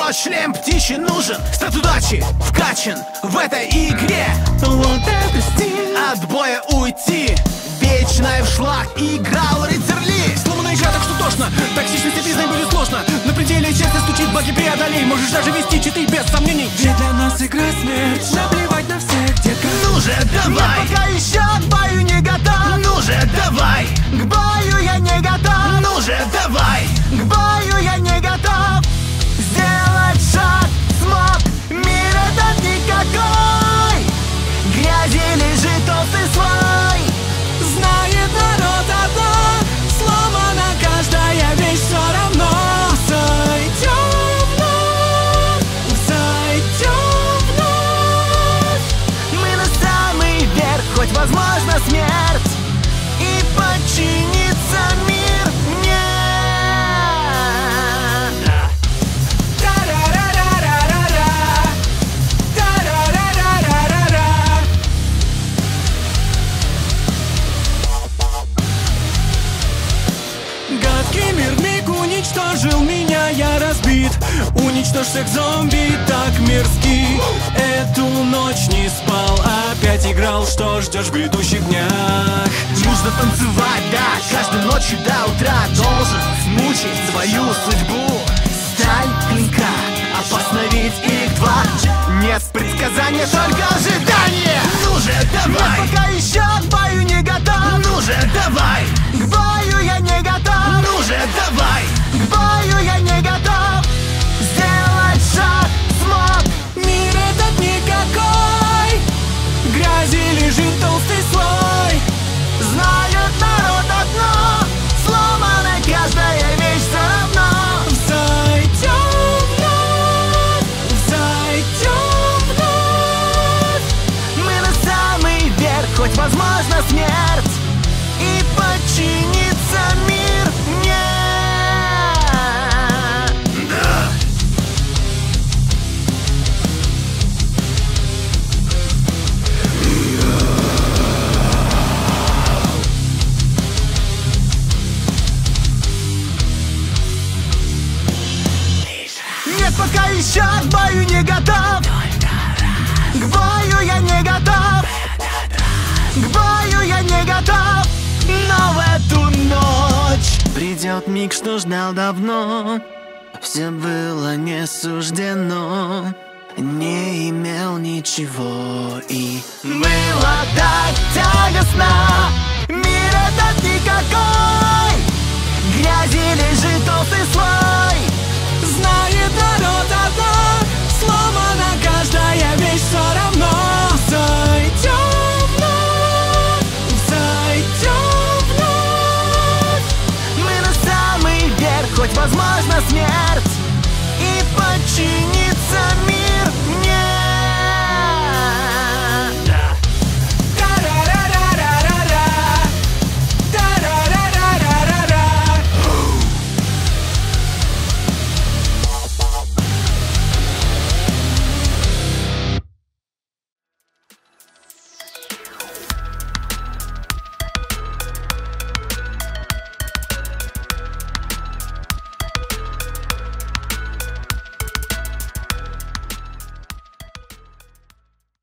Но шлем птичий нужен, стат удачи вкачан в этой игре. Вот это стиль. От боя уйти, вечная в шлак, играл рыцарь Ли. Сломанная игра, так что тошно, токсичность и признай будет сложно. На пределе честно стучит, баги преодолей. Можешь даже вести читы без сомнений. Ведь для нас игра смерть, наплевать на всех, детка. Ну же, давай. Я пока еще к бою не готов. Ну же, давай. К бою я не готов. Ну же, давай. К бою я не готов. Сделать шаг смог. Мир этот никакой. Грязи лежит толстый слой. Знает народ одно, сломана каждая вещь, все равно. Зайдем вновь, зайдем вновь. Мы на самый верх, хоть возможно смерть. И подчинится мир мне. Гадкий мир вмиг уничтожил меня, я разбит. Уничтожь всех зомби, так мерзки. Эту ночь не спал, опять играл. Что ждешь в грядущих днях? Нужно танцевать, да, каждой ночью до утра. Должен смучить свою судьбу. Сталь клинка, опасно ведь их два. Нет предсказания, только ожидание. Ну же, давай. Я пока еще к бою не готов. Ну же, давай. К бою я не готов. Ну же, давай. К бою я не готов. Сделать шаг смог. Мир этот никакой, грязи лежит толстый слой. Знает народ одно. Сломана каждая вещь, все равно. Зайдем вновь, зайдем вновь. Мы на самый верх, хоть возможно смерть. И подчинится мир мне. Нет, пока еще к бою не готов. К бою я не готов. К бою я не готов. Но в эту ночь Придет миг, что ждал давно. Все было не суждено. Не имел ничего и было так тягостно. Мир этот никакой. Грязи лежит толстый слой. Знает народ одно, сломана каждая вещь, все равно. Зайдем вновь, зайдем вновь. Мы на самый верх, хоть возможно смерть. И подчинится